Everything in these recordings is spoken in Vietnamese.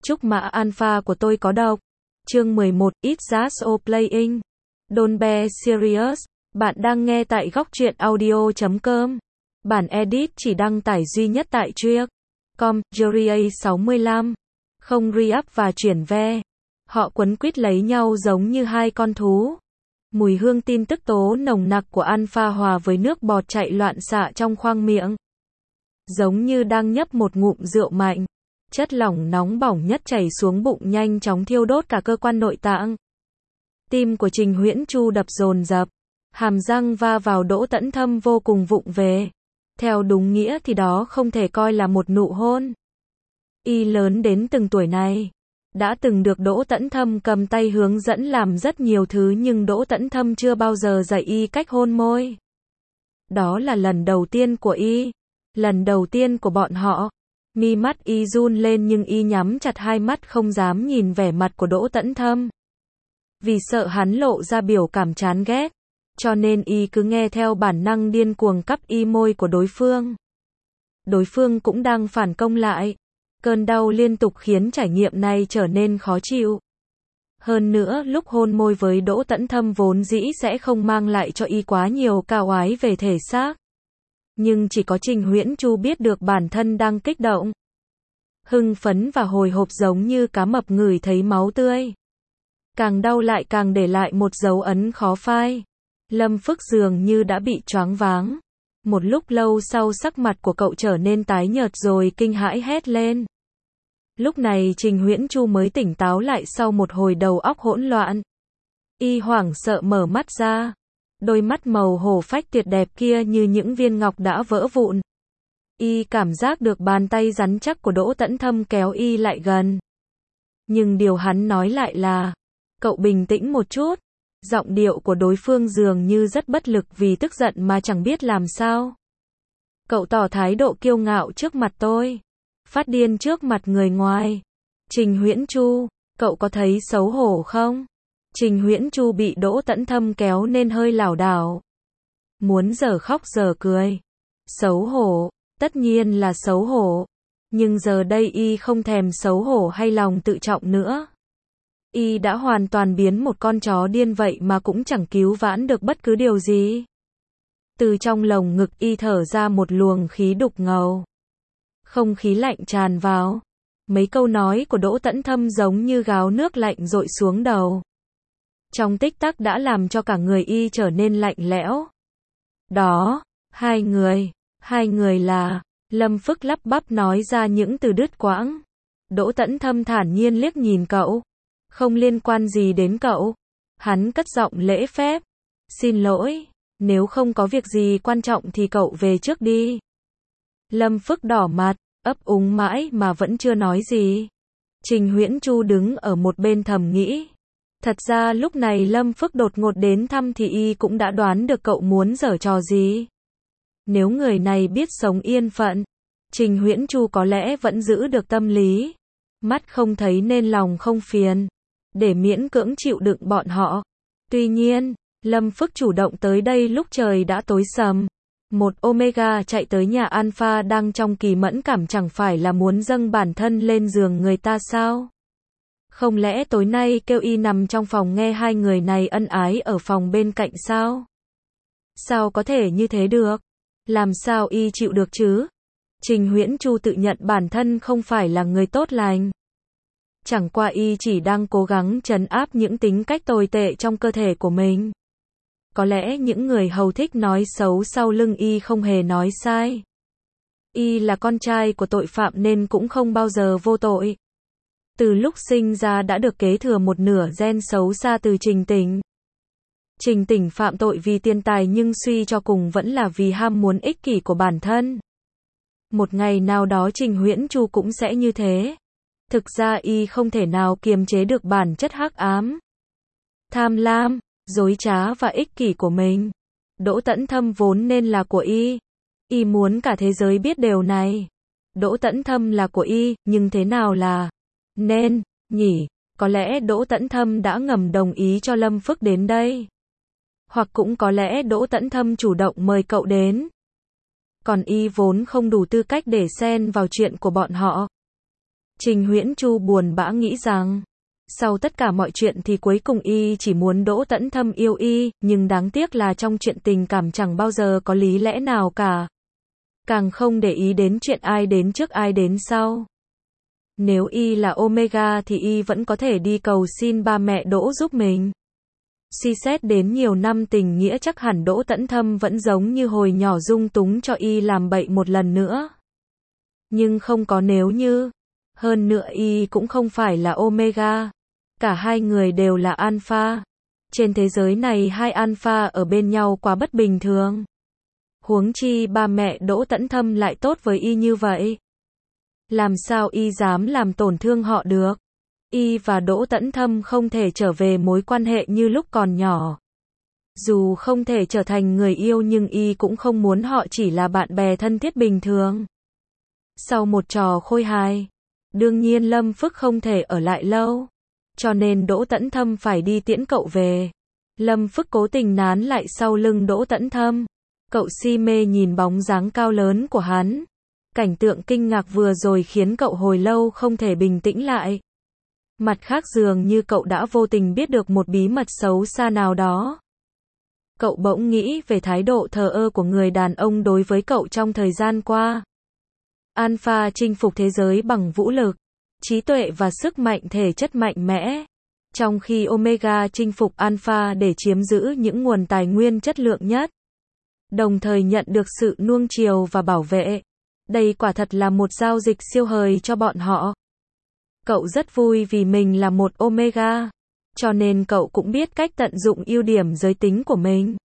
Chúc mã alpha của tôi có độc. Chương 11, It's just all playing. Don't be serious. Bạn đang nghe tại góc truyện audio.com. Bản edit chỉ đăng tải duy nhất tại Triếc.com, Jury 65. Không re-up và chuyển ve. Họ quấn quýt lấy nhau giống như hai con thú. Mùi hương tin tức tố nồng nặc của alpha hòa với nước bọt chạy loạn xạ trong khoang miệng. Giống như đang nhấp một ngụm rượu mạnh. Chất lỏng nóng bỏng nhất chảy xuống bụng nhanh chóng thiêu đốt cả cơ quan nội tạng. Tim của Trình Huyễn Chu đập dồn dập. Hàm răng va vào Đỗ Tấn Thâm vô cùng vụng về. Theo đúng nghĩa thì đó không thể coi là một nụ hôn. Y lớn đến từng tuổi này. Đã từng được Đỗ Tấn Thâm cầm tay hướng dẫn làm rất nhiều thứ nhưng Đỗ Tấn Thâm chưa bao giờ dạy Y cách hôn môi. Đó là lần đầu tiên của Y. Lần đầu tiên của bọn họ. Mi mắt Y run lên nhưng Y nhắm chặt hai mắt không dám nhìn vẻ mặt của Đỗ Tấn Thâm. Vì sợ hắn lộ ra biểu cảm chán ghét. Cho nên Y cứ nghe theo bản năng điên cuồng cắp Y môi của đối phương. Đối phương cũng đang phản công lại. Cơn đau liên tục khiến trải nghiệm này trở nên khó chịu. Hơn nữa, lúc hôn môi với Đỗ Tấn Thâm vốn dĩ sẽ không mang lại cho Y quá nhiều cao oái về thể xác. Nhưng chỉ có Trình Huyễn Chu biết được bản thân đang kích động. Hưng phấn và hồi hộp giống như cá mập ngửi thấy máu tươi. Càng đau lại càng để lại một dấu ấn khó phai. Lâm Phức dường như đã bị choáng váng. Một lúc lâu sau sắc mặt của cậu trở nên tái nhợt rồi kinh hãi hét lên. Lúc này Trình Huyễn Chu mới tỉnh táo lại sau một hồi đầu óc hỗn loạn. Y hoảng sợ mở mắt ra. Đôi mắt màu hổ phách tuyệt đẹp kia như những viên ngọc đã vỡ vụn. Y cảm giác được bàn tay rắn chắc của Đỗ Tấn Thâm kéo Y lại gần. Nhưng điều hắn nói lại là, cậu bình tĩnh một chút. Giọng điệu của đối phương dường như rất bất lực vì tức giận mà chẳng biết làm sao. Cậu tỏ thái độ kiêu ngạo trước mặt tôi. Phát điên trước mặt người ngoài. Trình Huyễn Chu, cậu có thấy xấu hổ không? Trình Huyễn Chu bị Đỗ Tấn Thâm kéo nên hơi lảo đảo. Muốn giờ khóc giờ cười. Xấu hổ, tất nhiên là xấu hổ. Nhưng giờ đây Y không thèm xấu hổ hay lòng tự trọng nữa. Y đã hoàn toàn biến một con chó điên vậy mà cũng chẳng cứu vãn được bất cứ điều gì. Từ trong lồng ngực Y thở ra một luồng khí đục ngầu. Không khí lạnh tràn vào. Mấy câu nói của Đỗ Tấn Thâm giống như gáo nước lạnh dội xuống đầu. Trong tích tắc đã làm cho cả người Y trở nên lạnh lẽo. Đó, hai người là, Lâm Phức lắp bắp nói ra những từ đứt quãng. Đỗ Tấn Thâm thản nhiên liếc nhìn cậu. Không liên quan gì đến cậu. Hắn cất giọng lễ phép. Xin lỗi, nếu không có việc gì quan trọng thì cậu về trước đi. Lâm Phức đỏ mặt, ấp úng mãi mà vẫn chưa nói gì. Trình Huyễn Chu đứng ở một bên thầm nghĩ. Thật ra lúc này Lâm Phức đột ngột đến thăm thì Y cũng đã đoán được cậu muốn giở trò gì. Nếu người này biết sống yên phận, Trình Huyễn Chu có lẽ vẫn giữ được tâm lý. Mắt không thấy nên lòng không phiền. Để miễn cưỡng chịu đựng bọn họ. Tuy nhiên, Lâm Phức chủ động tới đây lúc trời đã tối sầm. Một Omega chạy tới nhà Alpha đang trong kỳ mẫn cảm chẳng phải là muốn dâng bản thân lên giường người ta sao? Không lẽ tối nay kêu Y nằm trong phòng nghe hai người này ân ái ở phòng bên cạnh sao? Sao có thể như thế được? Làm sao Y chịu được chứ? Trình Huyễn Chu tự nhận bản thân không phải là người tốt lành. Chẳng qua Y chỉ đang cố gắng trấn áp những tính cách tồi tệ trong cơ thể của mình. Có lẽ những người hầu thích nói xấu sau lưng Y không hề nói sai. Y là con trai của tội phạm nên cũng không bao giờ vô tội. Từ lúc sinh ra đã được kế thừa một nửa gen xấu xa từ Trình Tỉnh. Trình Tỉnh phạm tội vì tiền tài nhưng suy cho cùng vẫn là vì ham muốn ích kỷ của bản thân. Một ngày nào đó Trình Huyễn Chu cũng sẽ như thế. Thực ra Y không thể nào kiềm chế được bản chất hắc ám, tham lam, dối trá và ích kỷ của mình. Đỗ Tấn Thâm vốn nên là của Y. Y muốn cả thế giới biết điều này. Đỗ Tấn Thâm là của Y, nhưng thế nào là nên nhỉ? Có lẽ Đỗ Tấn Thâm đã ngầm đồng ý cho Lâm Phức đến đây. Hoặc cũng có lẽ Đỗ Tấn Thâm chủ động mời cậu đến. Còn Y vốn không đủ tư cách để xen vào chuyện của bọn họ. Trình Huyễn Chu buồn bã nghĩ rằng, sau tất cả mọi chuyện thì cuối cùng y chỉ muốn Đỗ Tấn Thâm yêu y, nhưng đáng tiếc là trong chuyện tình cảm chẳng bao giờ có lý lẽ nào cả. Càng không để ý đến chuyện ai đến trước ai đến sau. Nếu y là Omega thì y vẫn có thể đi cầu xin ba mẹ Đỗ giúp mình. Suy xét đến nhiều năm tình nghĩa chắc hẳn Đỗ Tấn Thâm vẫn giống như hồi nhỏ dung túng cho y làm bậy một lần nữa. Nhưng không có nếu như. Hơn nữa y cũng không phải là Omega. Cả hai người đều là Alpha. Trên thế giới này hai Alpha ở bên nhau quá bất bình thường. Huống chi ba mẹ Đỗ Tấn Thâm lại tốt với y như vậy. Làm sao y dám làm tổn thương họ được? Y và Đỗ Tấn Thâm không thể trở về mối quan hệ như lúc còn nhỏ. Dù không thể trở thành người yêu nhưng y cũng không muốn họ chỉ là bạn bè thân thiết bình thường. Sau một trò khôi hài, đương nhiên Lâm Phức không thể ở lại lâu. Cho nên Đỗ Tấn Thâm phải đi tiễn cậu về. Lâm Phức cố tình nán lại sau lưng Đỗ Tấn Thâm. Cậu si mê nhìn bóng dáng cao lớn của hắn. Cảnh tượng kinh ngạc vừa rồi khiến cậu hồi lâu không thể bình tĩnh lại. Mặt khác dường như cậu đã vô tình biết được một bí mật xấu xa nào đó. Cậu bỗng nghĩ về thái độ thờ ơ của người đàn ông đối với cậu trong thời gian qua. Alpha chinh phục thế giới bằng vũ lực, trí tuệ và sức mạnh thể chất mạnh mẽ. Trong khi Omega chinh phục Alpha để chiếm giữ những nguồn tài nguyên chất lượng nhất. Đồng thời nhận được sự nuông chiều và bảo vệ. Đây quả thật là một giao dịch siêu hời cho bọn họ. Cậu rất vui vì mình là một Omega. Cho nên cậu cũng biết cách tận dụng ưu điểm giới tính của mình.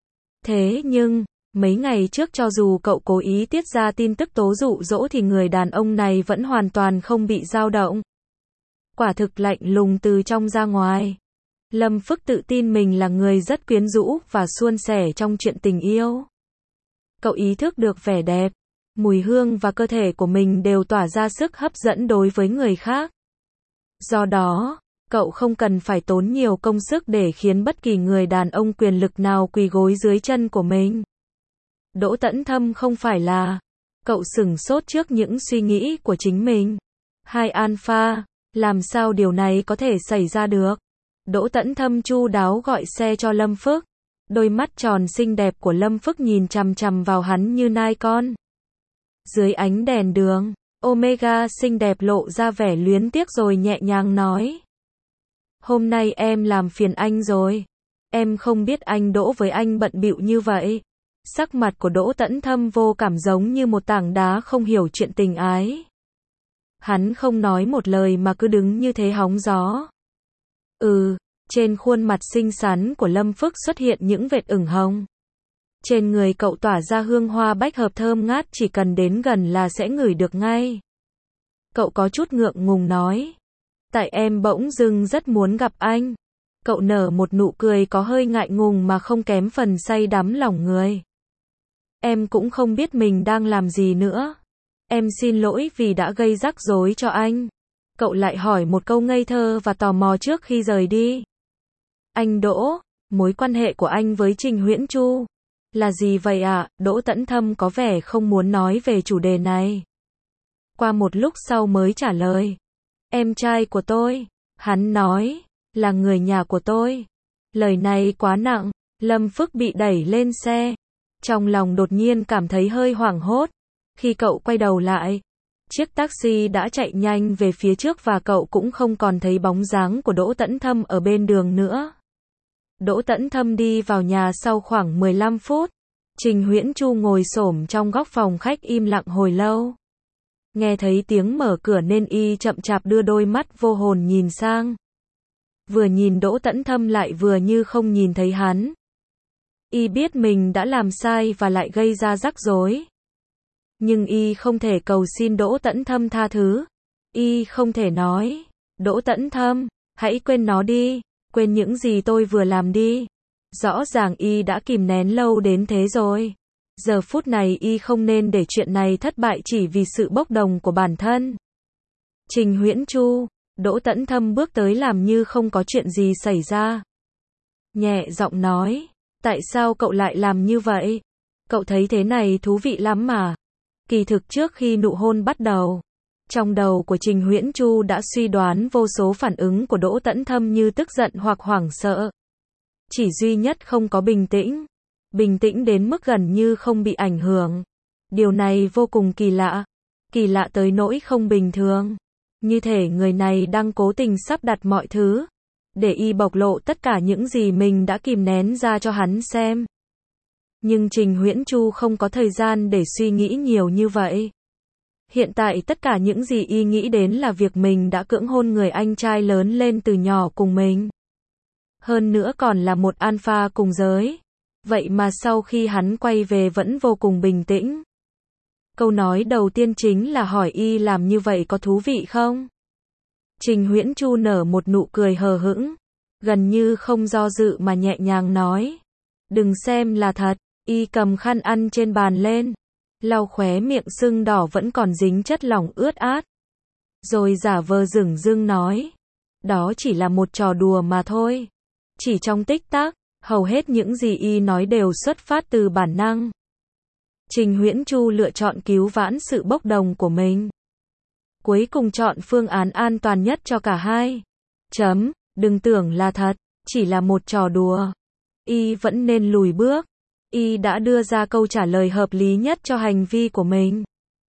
Thế nhưng, mấy ngày trước cho dù cậu cố ý tiết ra tin tức tố dụ dỗ thì người đàn ông này vẫn hoàn toàn không bị dao động. Quả thực lạnh lùng từ trong ra ngoài. Lâm Phức tự tin mình là người rất quyến rũ và suôn sẻ trong chuyện tình yêu. Cậu ý thức được vẻ đẹp, mùi hương và cơ thể của mình đều tỏa ra sức hấp dẫn đối với người khác. Do đó, cậu không cần phải tốn nhiều công sức để khiến bất kỳ người đàn ông quyền lực nào quỳ gối dưới chân của mình. Đỗ Tấn Thâm không phải là. Cậu sửng sốt trước những suy nghĩ của chính mình. Hai Alpha, làm sao điều này có thể xảy ra được? Đỗ Tấn Thâm chu đáo gọi xe cho Lâm Phức. Đôi mắt tròn xinh đẹp của Lâm Phức nhìn chằm chằm vào hắn như nai con. Dưới ánh đèn đường, Omega xinh đẹp lộ ra vẻ luyến tiếc rồi nhẹ nhàng nói. Hôm nay em làm phiền anh rồi. Em không biết anh Đỗ với anh bận bịu như vậy. Sắc mặt của Đỗ Tấn Thâm vô cảm giống như một tảng đá không hiểu chuyện tình ái. Hắn không nói một lời mà cứ đứng như thế hóng gió. Trên khuôn mặt xinh xắn của Lâm Phức xuất hiện những vệt ửng hồng. Trên người cậu tỏa ra hương hoa bách hợp thơm ngát, chỉ cần đến gần là sẽ ngửi được ngay. Cậu có chút ngượng ngùng nói. Tại em bỗng dưng rất muốn gặp anh. Cậu nở một nụ cười có hơi ngại ngùng mà không kém phần say đắm lòng người. Em cũng không biết mình đang làm gì nữa. Em xin lỗi vì đã gây rắc rối cho anh. Cậu lại hỏi một câu ngây thơ và tò mò trước khi rời đi. Anh Đỗ, mối quan hệ của anh với Trình Huyễn Chu là gì vậy ạ? Đỗ Tấn Thâm có vẻ không muốn nói về chủ đề này. Qua một lúc sau mới trả lời. Em trai của tôi, hắn nói, là người nhà của tôi. Lời này quá nặng, Lâm Phức bị đẩy lên xe. Trong lòng đột nhiên cảm thấy hơi hoảng hốt. Khi cậu quay đầu lại, chiếc taxi đã chạy nhanh về phía trước và cậu cũng không còn thấy bóng dáng của Đỗ Tấn Thâm ở bên đường nữa. Đỗ Tấn Thâm đi vào nhà sau khoảng 15 phút. Trình Huyễn Chu ngồi xổm trong góc phòng khách im lặng hồi lâu. Nghe thấy tiếng mở cửa nên y chậm chạp đưa đôi mắt vô hồn nhìn sang. Vừa nhìn Đỗ Tấn Thâm lại vừa như không nhìn thấy hắn. Y biết mình đã làm sai và lại gây ra rắc rối. Nhưng y không thể cầu xin Đỗ Tấn Thâm tha thứ. Y không thể nói, Đỗ Tấn Thâm, hãy quên nó đi, quên những gì tôi vừa làm đi. Rõ ràng y đã kìm nén lâu đến thế rồi. Giờ phút này y không nên để chuyện này thất bại chỉ vì sự bốc đồng của bản thân. Trình Huyễn Chu, Đỗ Tấn Thâm bước tới làm như không có chuyện gì xảy ra. Nhẹ giọng nói, tại sao cậu lại làm như vậy? Cậu thấy thế này thú vị lắm mà. Kỳ thực trước khi nụ hôn bắt đầu, Trong đầu của Trình Huyễn Chu đã suy đoán vô số phản ứng của Đỗ Tấn Thâm như tức giận hoặc hoảng sợ. Chỉ duy nhất không có bình tĩnh. Bình tĩnh đến mức gần như không bị ảnh hưởng. Điều này vô cùng kỳ lạ. Kỳ lạ tới nỗi không bình thường. Như thể người này đang cố tình sắp đặt mọi thứ, để y bộc lộ tất cả những gì mình đã kìm nén ra cho hắn xem. Nhưng Trình Huyễn Chu không có thời gian để suy nghĩ nhiều như vậy. Hiện tại tất cả những gì y nghĩ đến là việc mình đã cưỡng hôn người anh trai lớn lên từ nhỏ cùng mình. Hơn nữa còn là một alpha cùng giới. Vậy mà sau khi hắn quay về vẫn vô cùng bình tĩnh. Câu nói đầu tiên chính là hỏi y làm như vậy có thú vị không? Trình Huyễn Chu nở một nụ cười hờ hững, gần như không do dự mà nhẹ nhàng nói. Đừng xem là thật. Y cầm khăn ăn trên bàn lên, lau khóe miệng sưng đỏ vẫn còn dính chất lỏng ướt át. Rồi giả vờ dửng dưng nói. Đó chỉ là một trò đùa mà thôi. Chỉ trong tích tắc, hầu hết những gì y nói đều xuất phát từ bản năng. Trình Huyễn Chu lựa chọn cứu vãn sự bốc đồng của mình. Cuối cùng chọn phương án an toàn nhất cho cả hai. Đừng tưởng là thật, chỉ là một trò đùa. Y vẫn nên lùi bước. Y đã đưa ra câu trả lời hợp lý nhất cho hành vi của mình.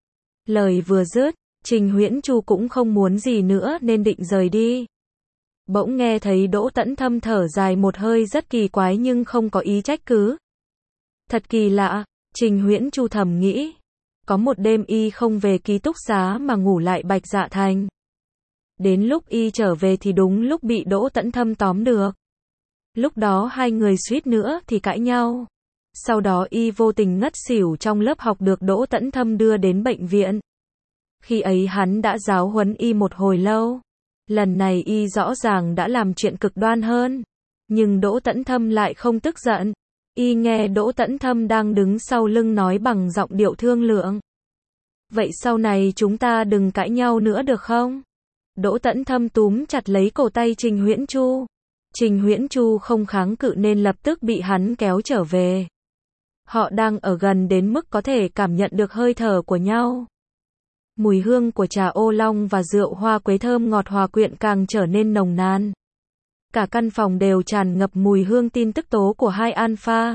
Lời vừa dứt, Trình Huyễn Chu cũng không muốn gì nữa nên định rời đi. Bỗng nghe thấy Đỗ Tấn Thâm thở dài một hơi rất kỳ quái nhưng không có ý trách cứ. Thật kỳ lạ, Trình Huyễn Chu thầm nghĩ. Có một đêm y không về ký túc xá mà ngủ lại Bạch Dạ Thành. Đến lúc y trở về thì đúng lúc bị Đỗ Tấn Thâm tóm được. Lúc đó hai người suýt nữa thì cãi nhau. Sau đó y vô tình ngất xỉu trong lớp học được Đỗ Tấn Thâm đưa đến bệnh viện. Khi ấy hắn đã giáo huấn y một hồi lâu. Lần này y rõ ràng đã làm chuyện cực đoan hơn. Nhưng Đỗ Tấn Thâm lại không tức giận. Y nghe Đỗ Tấn Thâm đang đứng sau lưng nói bằng giọng điệu thương lượng. Vậy sau này chúng ta đừng cãi nhau nữa được không? Đỗ Tấn Thâm túm chặt lấy cổ tay Trình Huyễn Chu. Trình Huyễn Chu không kháng cự nên lập tức bị hắn kéo trở về. Họ đang ở gần đến mức có thể cảm nhận được hơi thở của nhau. Mùi hương của trà ô long và rượu hoa quế thơm ngọt hòa quyện càng trở nên nồng nàn. Cả căn phòng đều tràn ngập mùi hương tin tức tố của hai alpha.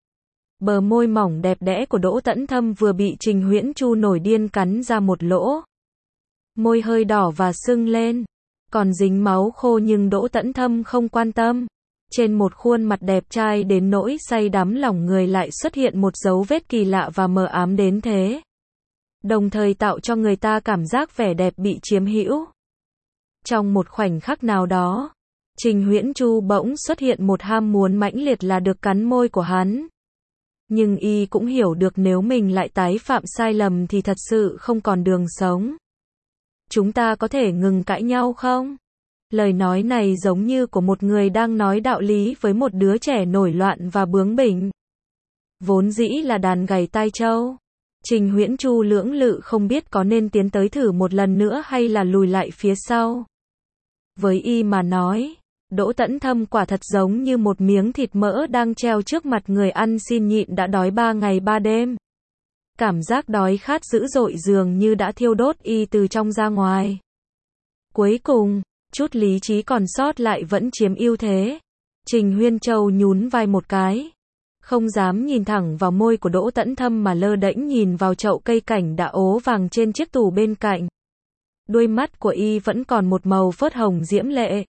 Bờ môi mỏng đẹp đẽ của Đỗ Tấn Thâm vừa bị Trình Huyễn Chu nổi điên cắn ra một lỗ. Môi hơi đỏ và sưng lên, còn dính máu khô nhưng Đỗ Tấn Thâm không quan tâm. Trên một khuôn mặt đẹp trai đến nỗi say đắm lòng người lại xuất hiện một dấu vết kỳ lạ và mờ ám đến thế. Đồng thời tạo cho người ta cảm giác vẻ đẹp bị chiếm hữu. Trong một khoảnh khắc nào đó, Trình Huyễn Chu bỗng xuất hiện một ham muốn mãnh liệt là được cắn môi của hắn. Nhưng y cũng hiểu được nếu mình lại tái phạm sai lầm thì thật sự không còn đường sống. Chúng ta có thể ngừng cãi nhau không? Lời nói này giống như của một người đang nói đạo lý với một đứa trẻ nổi loạn và bướng bỉnh. Vốn dĩ là đàn gảy tai trâu. Trình Huyễn Chu lưỡng lự không biết có nên tiến tới thử một lần nữa hay là lùi lại phía sau. Với y mà nói, Đỗ Tấn Thâm quả thật giống như một miếng thịt mỡ đang treo trước mặt người ăn xin nhịn đã đói 3 ngày 3 đêm. Cảm giác đói khát dữ dội dường như đã thiêu đốt y từ trong ra ngoài. Cuối cùng, chút lý trí còn sót lại vẫn chiếm ưu thế. Trình Huyên Châu nhún vai một cái. Không dám nhìn thẳng vào môi của Đỗ Tấn Thâm mà lơ đễnh nhìn vào chậu cây cảnh đã ố vàng trên chiếc tủ bên cạnh. Đuôi mắt của y vẫn còn một màu phớt hồng diễm lệ.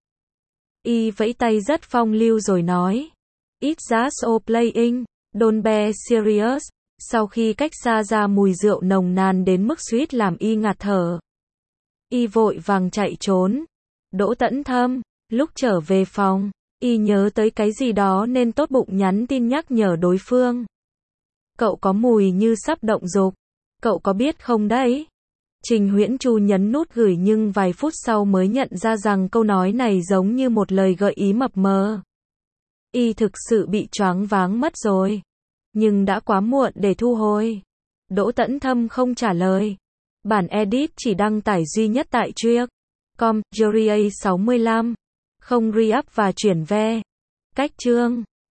Y vẫy tay rất phong lưu rồi nói. It's just playing, don't be serious. Sau khi cách xa ra mùi rượu nồng nàn đến mức suýt làm y ngạt thở. Y vội vàng chạy trốn. Đỗ Tấn Thâm, lúc trở về phòng, y nhớ tới cái gì đó nên tốt bụng nhắn tin nhắc nhở đối phương. Cậu có mùi như sắp động dục. Cậu có biết không đấy? Trình Huyễn Chu nhấn nút gửi nhưng vài phút sau mới nhận ra rằng câu nói này giống như một lời gợi ý mập mờ. Y thực sự bị choáng váng mất rồi. Nhưng đã quá muộn để thu hồi. Đỗ Tấn Thâm không trả lời. Bản edit chỉ đăng tải duy nhất tại Triếc.com, Juria 65. Không re-up và chuyển ve. Cách chương